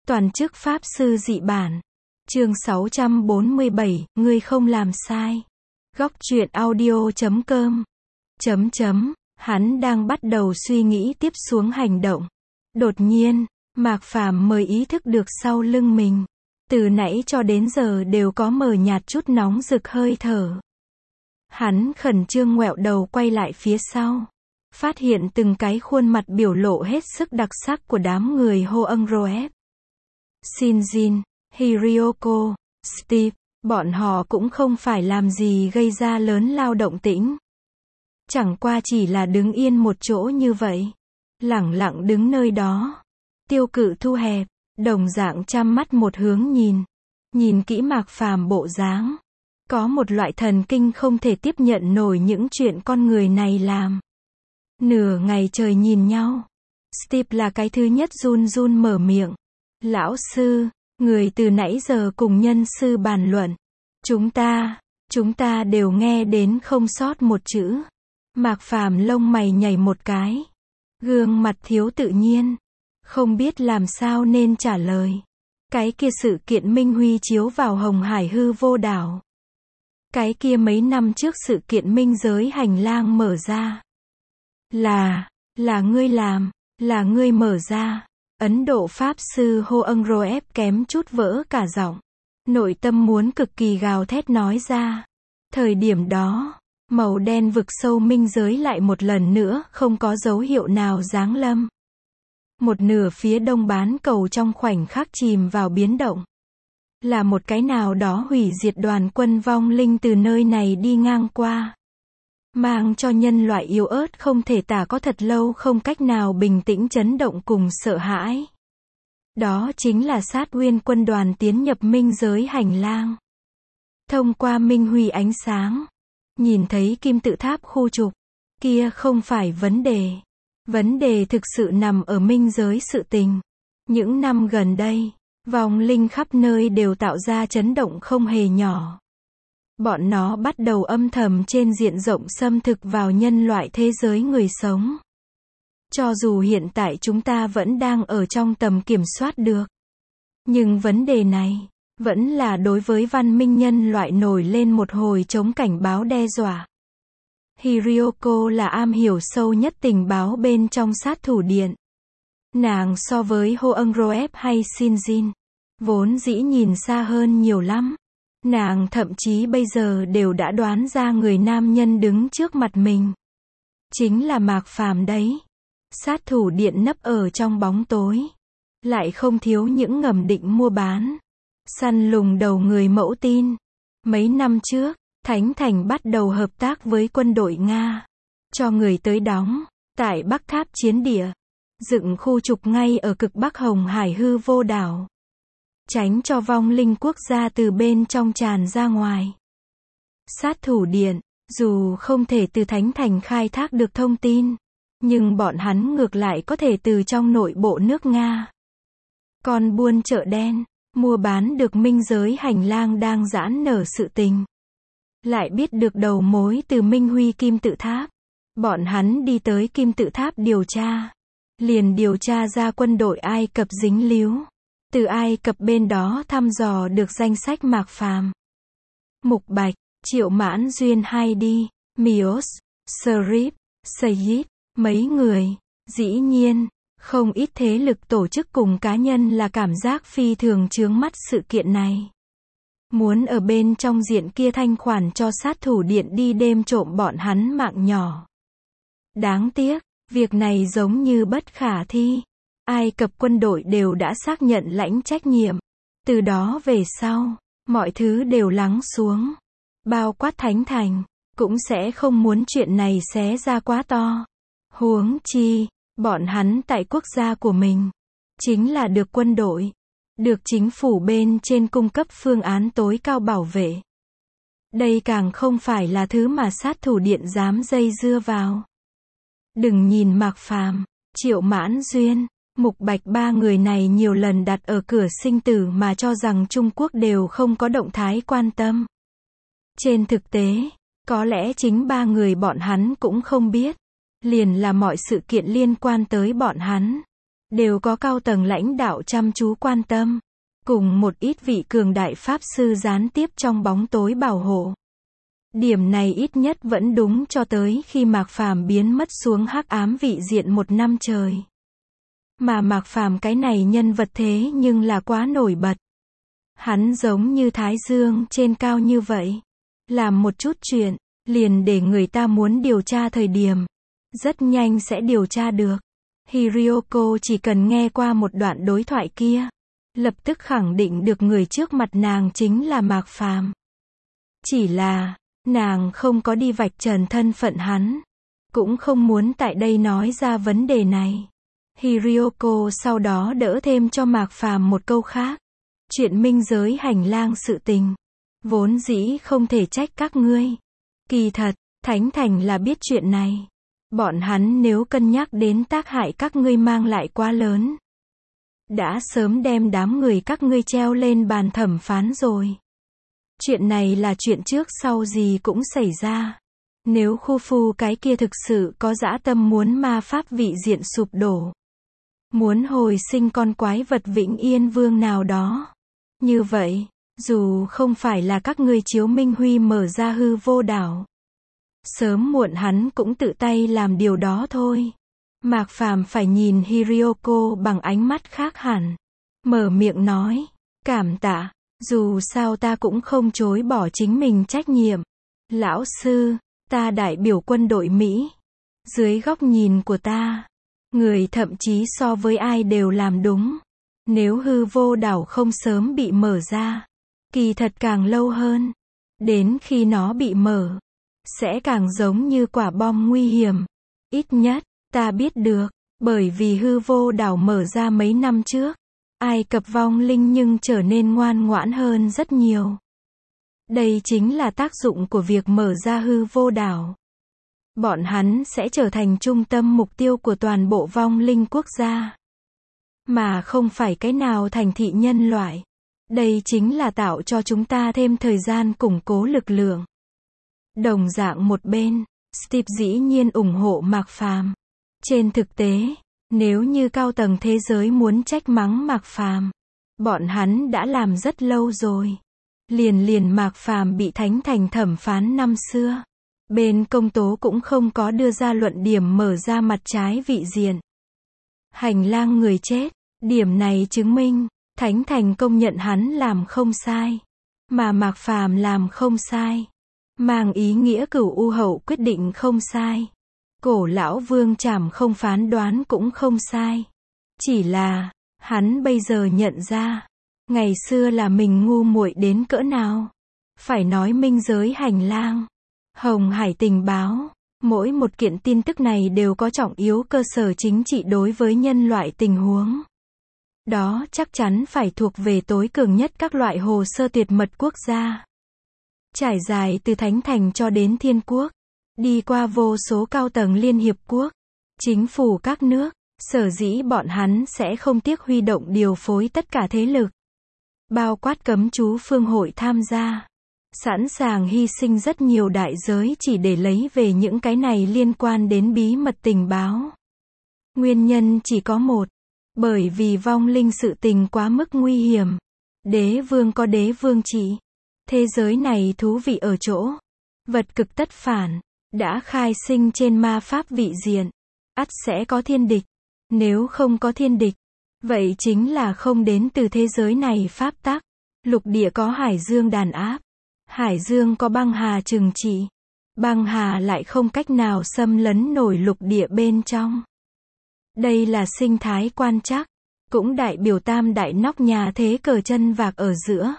Toàn chức Pháp Sư dị bản. Chương 647, ngươi không làm sai. Góc truyện audio.com. Hắn đang bắt đầu suy nghĩ tiếp xuống hành động. Đột nhiên, Mạc Phàm mới ý thức được sau lưng mình. Từ nãy cho đến giờ đều có mờ nhạt chút nóng rực hơi thở. Hắn khẩn trương ngoẹo đầu quay lại phía sau. Phát hiện từng cái khuôn mặt biểu lộ hết sức đặc sắc của đám người Hoengroep. Shinjin, Hiryoko, Steve, bọn họ cũng không phải làm gì gây ra lớn lao động tĩnh. Chẳng qua chỉ là đứng yên một chỗ như vậy. Lẳng lặng đứng nơi đó. Tiêu Cự thu hẹp, đồng dạng chăm mắt một hướng nhìn. Nhìn kỹ Mạc Phàm bộ dáng. Có một loại thần kinh không thể tiếp nhận nổi những chuyện con người này làm. Nửa ngày trời nhìn nhau. Steve là cái thứ nhất run run mở miệng. Lão sư, người từ nãy giờ cùng nhân sư bàn luận. Chúng ta đều nghe đến không sót một chữ. Mạc Phàm lông mày nhảy một cái. Gương mặt thiếu tự nhiên. Không biết làm sao nên trả lời. Cái kia sự kiện Minh Huy chiếu vào Hồng Hải hư vô đảo. Cái kia mấy năm trước sự kiện minh giới hành lang mở ra. Là ngươi làm, là ngươi mở ra. Ấn Độ Pháp Sư Hoengroep kém chút vỡ cả giọng. Nội tâm muốn cực kỳ gào thét nói ra. Thời điểm đó, màu đen vực sâu minh giới lại một lần nữa không có dấu hiệu nào giáng lâm. Một nửa phía đông bán cầu trong khoảnh khắc chìm vào biến động. Là một cái nào đó hủy diệt đoàn quân vong linh từ nơi này đi ngang qua. Mang cho nhân loại yếu ớt không thể tả có thật lâu không cách nào bình tĩnh chấn động cùng sợ hãi. Đó chính là Sát Uyên quân đoàn tiến nhập minh giới hành lang. Thông qua Minh Huy ánh sáng. Nhìn thấy kim tự tháp khu trục. Kia không phải vấn đề. Vấn đề thực sự nằm ở minh giới sự tình. Những năm gần đây, vong linh khắp nơi đều tạo ra chấn động không hề nhỏ. Bọn nó bắt đầu âm thầm trên diện rộng xâm thực vào nhân loại thế giới người sống. Cho dù hiện tại chúng ta vẫn đang ở trong tầm kiểm soát được. Nhưng vấn đề này, vẫn là đối với văn minh nhân loại nổi lên một hồi chống cảnh báo đe dọa. Hiryoko là am hiểu sâu nhất tình báo bên trong sát thủ điện. Nàng so với Hoengroep hay Shinjin, vốn dĩ nhìn xa hơn nhiều lắm. Nàng thậm chí bây giờ đều đã đoán ra người nam nhân đứng trước mặt mình. Chính là Mạc Phàm đấy. Sát thủ điện nấp ở trong bóng tối. Lại không thiếu những ngầm định mua bán. Săn lùng đầu người mẫu tin. Mấy năm trước, Thánh Thành bắt đầu hợp tác với quân đội Nga. Cho người tới đóng, tại Bắc Tháp chiến địa. Dựng khu trục ngay ở cực Bắc Hồng Hải hư vô đảo. Tránh cho vong linh quốc gia từ bên trong tràn ra ngoài. Sát thủ điện, dù không thể từ Thánh Thành khai thác được thông tin, nhưng bọn hắn ngược lại có thể từ trong nội bộ nước Nga. Còn buôn chợ đen, mua bán được minh giới hành lang đang giãn nở sự tình. Lại biết được đầu mối từ Minh Huy kim tự tháp. Bọn hắn đi tới kim tự tháp điều tra. Liền điều tra ra quân đội Ai Cập dính líu. Từ Ai Cập bên đó thăm dò được danh sách Mạc Phàm, Mục Bạch, Triệu Mãn Duyên Heidi, Mios, Sharif, Sayyid, mấy người. Dĩ nhiên, không ít thế lực tổ chức cùng cá nhân là cảm giác phi thường chướng mắt sự kiện này. Muốn ở bên trong diện kia thanh khoản cho sát thủ điện đi đêm trộm bọn hắn mạng nhỏ. Đáng tiếc, việc này giống như bất khả thi. Ai Cập quân đội đều đã xác nhận lãnh trách nhiệm. Từ đó về sau, mọi thứ đều lắng xuống. Bao quát Thánh Thành, cũng sẽ không muốn chuyện này xé ra quá to. Huống chi, bọn hắn tại quốc gia của mình, chính là được quân đội, được chính phủ bên trên cung cấp phương án tối cao bảo vệ. Đây càng không phải là thứ mà sát thủ điện dám dây dưa vào. Đừng nhìn Mạc Phàm, Triệu Mãn Duyên, Mục Bạch ba người này nhiều lần đặt ở cửa sinh tử mà cho rằng Trung Quốc đều không có động thái quan tâm. Trên thực tế, có lẽ chính ba người bọn hắn cũng không biết. Liền là mọi sự kiện liên quan tới bọn hắn. đều có cao tầng lãnh đạo chăm chú quan tâm, cùng một ít vị cường đại pháp sư gián tiếp trong bóng tối bảo hộ. Điểm này ít nhất vẫn đúng cho tới khi Mạc Phàm biến mất xuống hắc ám vị diện 1 năm trời. Mà Mạc Phàm cái này nhân vật thế nhưng là quá nổi bật. Hắn giống như thái dương trên cao như vậy. Làm một chút chuyện, liền để người ta muốn điều tra thời điểm. Rất nhanh sẽ điều tra được. Hiryoko chỉ cần nghe qua một đoạn đối thoại kia. Lập tức khẳng định được người trước mặt nàng chính là Mạc Phàm. Chỉ là, nàng không có đi vạch trần thân phận hắn. Cũng không muốn tại đây nói ra vấn đề này. Hiryoko sau đó đỡ thêm cho Mạc Phàm một câu khác. Chuyện minh giới hành lang sự tình. Vốn dĩ không thể trách các ngươi. Kỳ thật, Thánh Thành là biết chuyện này. Bọn hắn nếu cân nhắc đến tác hại các ngươi mang lại quá lớn. Đã sớm đem đám người các ngươi treo lên bàn thẩm phán rồi. Chuyện này là chuyện trước sau gì cũng xảy ra. Nếu khu phu cái kia thực sự có dã tâm muốn ma pháp vị diện sụp đổ. Muốn hồi sinh con quái vật Vĩnh Yên Vương nào đó. Như vậy, dù không phải là các ngươi chiếu minh huy mở ra hư vô đảo. Sớm muộn hắn cũng tự tay làm điều đó thôi. Mạc Phàm phải nhìn Hiryoko bằng ánh mắt khác hẳn. Mở miệng nói, cảm tạ, dù sao ta cũng không chối bỏ chính mình trách nhiệm. Lão sư, ta đại biểu quân đội Mỹ. Dưới góc nhìn của ta, người thậm chí so với ai đều làm đúng. Nếu hư vô đảo không sớm bị mở ra, kỳ thật càng lâu hơn. Đến khi nó bị mở, sẽ càng giống như quả bom nguy hiểm. Ít nhất, ta biết được, bởi vì hư vô đảo mở ra mấy năm trước. Ai Cập vong linh nhưng trở nên ngoan ngoãn hơn rất nhiều. Đây chính là tác dụng của việc mở ra hư vô đảo. Bọn hắn sẽ trở thành trung tâm mục tiêu của toàn bộ vong linh quốc gia. Mà không phải cái nào thành thị nhân loại. Đây chính là tạo cho chúng ta thêm thời gian củng cố lực lượng. Đồng dạng một bên, Steve dĩ nhiên ủng hộ Mạc Phàm. Trên thực tế, nếu như cao tầng thế giới muốn trách mắng Mạc Phàm, bọn hắn đã làm rất lâu rồi. Liền Mạc Phàm bị Thánh Thành thẩm phán năm xưa. Bên công tố cũng không có đưa ra luận điểm mở ra mặt trái vị diện. Hành lang người chết, điểm này chứng minh, Thánh Thành công nhận hắn làm không sai. Mà Mạc Phàm làm không sai. Mang ý nghĩa Cửu U Hậu quyết định không sai. Cổ lão Vương Trảm không phán đoán cũng không sai. Chỉ là, hắn bây giờ nhận ra, ngày xưa là mình ngu muội đến cỡ nào. Phải nói minh giới hành lang, Hồng Hải tình báo, mỗi một kiện tin tức này đều có trọng yếu cơ sở chính trị đối với nhân loại tình huống. Đó chắc chắn phải thuộc về tối cường nhất các loại hồ sơ tuyệt mật quốc gia. Trải dài từ Thánh Thành cho đến Thiên Quốc, đi qua vô số cao tầng Liên Hiệp Quốc, chính phủ các nước, sở dĩ bọn hắn sẽ không tiếc huy động điều phối tất cả thế lực. Bao quát cấm chú phương hội tham gia. Sẵn sàng hy sinh rất nhiều đại giới chỉ để lấy về những cái này liên quan đến bí mật tình báo. Nguyên nhân chỉ có một. Bởi vì vong linh sự tình quá mức nguy hiểm. Đế vương có đế vương trị. Thế giới này thú vị ở chỗ. Vật cực tất phản. Đã khai sinh trên ma pháp vị diện. Ắt sẽ có thiên địch. Nếu không có thiên địch, vậy chính là không đến từ thế giới này pháp tắc. Lục địa có hải dương đàn áp. Hải dương có băng hà trừng trị. Băng hà lại không cách nào xâm lấn nổi lục địa bên trong. Đây là sinh thái quan trắc. Cũng đại biểu tam đại nóc nhà thế cờ chân vạc ở giữa.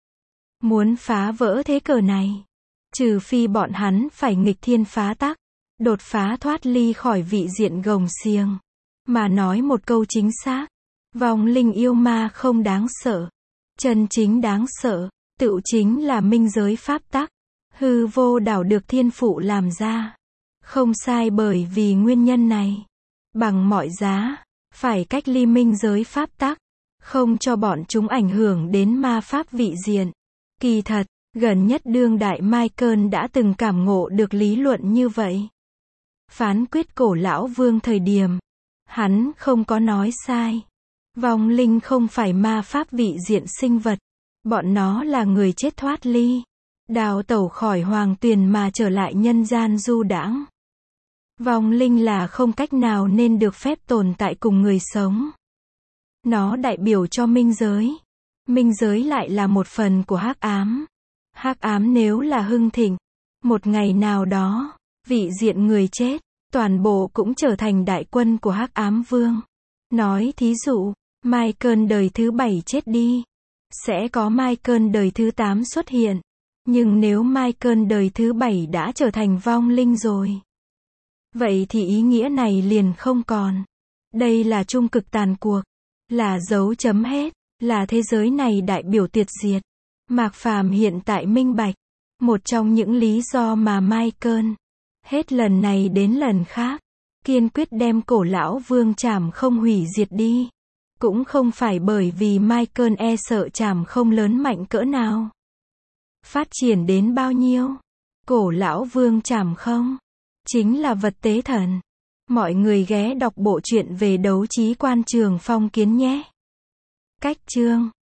Muốn phá vỡ thế cờ này, trừ phi bọn hắn phải nghịch thiên phá tắc, đột phá thoát ly khỏi vị diện gồng xiềng. Mà nói một câu chính xác, vong linh yêu ma không đáng sợ. Chân chính đáng sợ, tựu chính là minh giới pháp tắc. Hư vô đảo được thiên phụ làm ra. Không sai bởi vì nguyên nhân này. Bằng mọi giá, phải cách ly minh giới pháp tắc. Không cho bọn chúng ảnh hưởng đến ma pháp vị diện. Kỳ thật, gần nhất đương đại Michael đã từng cảm ngộ được lý luận như vậy. Phán quyết cổ lão vương thời điểm, Hắn không có nói sai. Vong linh không phải ma pháp vị diện sinh vật. Bọn nó là người chết thoát ly, đào tẩu khỏi hoàng tuyền mà trở lại nhân gian du đãng. Vong linh là không cách nào nên được phép tồn tại cùng người sống. Nó đại biểu cho minh giới. Minh giới lại là một phần của hắc ám. Hắc ám nếu là hưng thịnh, một ngày nào đó, vị diện người chết, toàn bộ cũng trở thành đại quân của hắc ám vương. Nói thí dụ, Michael đời thứ 7 chết đi, sẽ có Michael đời thứ 8 xuất hiện. Nhưng nếu Michael đời thứ 7 đã trở thành vong linh rồi, vậy thì ý nghĩa này liền không còn. Đây là trung cực tàn cuộc, là dấu chấm hết, là thế giới này đại biểu tuyệt diệt. Mạc Phàm hiện tại minh bạch, một trong những lý do mà Michael hết lần này đến lần khác kiên quyết đem cổ lão vương trảm không hủy diệt đi, cũng không phải bởi vì Michael e sợ trảm không lớn mạnh cỡ nào, phát triển đến bao nhiêu. Cổ lão vương trảm không chính là vật tế thần. Mọi người ghé đọc bộ truyện về Đấu Trí Quan Trường Phong Kiến nhé. Cách chương